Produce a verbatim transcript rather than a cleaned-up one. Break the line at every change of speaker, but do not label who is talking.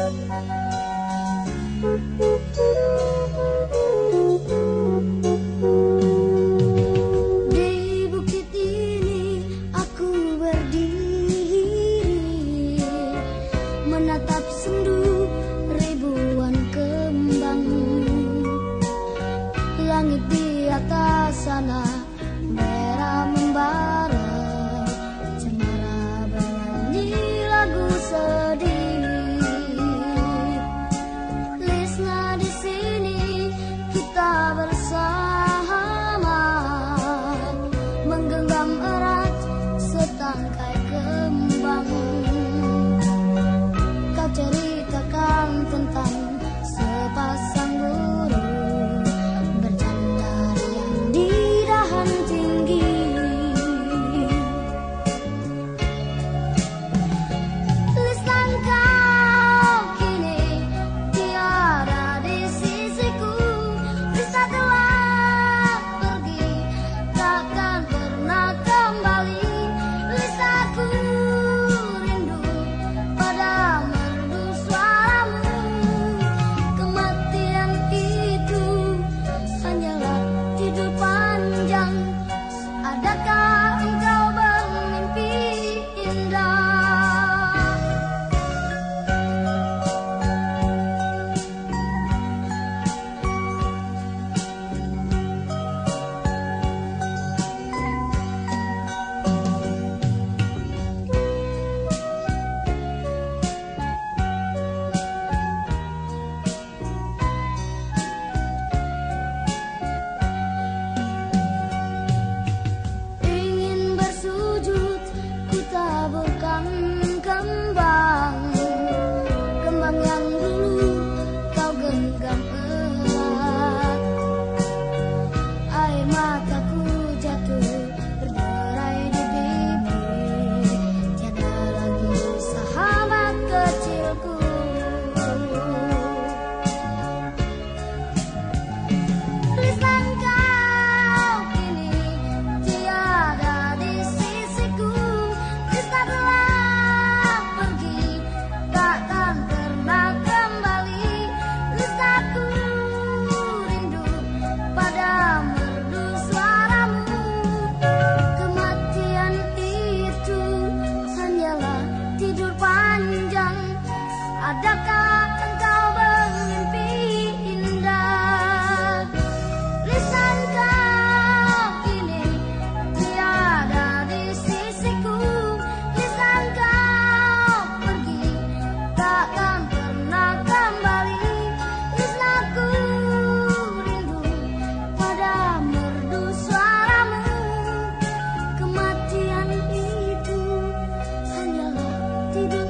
Menatap sendu ribuan kembang, langit di atas sana merah membara, cemara bernyanyi lagu sedih. Lisna di sini kita bersama, menggenggam erat setangkai kembang. Ceritakan tentang sepasang burung bercanda riang di dahan tinggi. Lisan kau kini tiada di sisiku, Lisa telah pergi takkan pernah kembali. Lisaku rindu padamu, adakah engkau bermimpi indah? Kembang, kembang yang dulu kau genggam erat. Air mataku jatuh berderai di pipi, tiada lagi sahabat kecilku. Lisan kau kini tiada di sisiku, Lisa telah pergi takkan pernah kembali. Lisaku rindu pada merdu suaramu. Kematian itu hanyalah tidur panjang. Adakah engkau bermimpi indah? Lisan kau kini tiada di sisiku, lisan kau pergi takkan pernah kembali. Lisanku rindu pada merdu suaramu. Kematian itu hanyalah tidur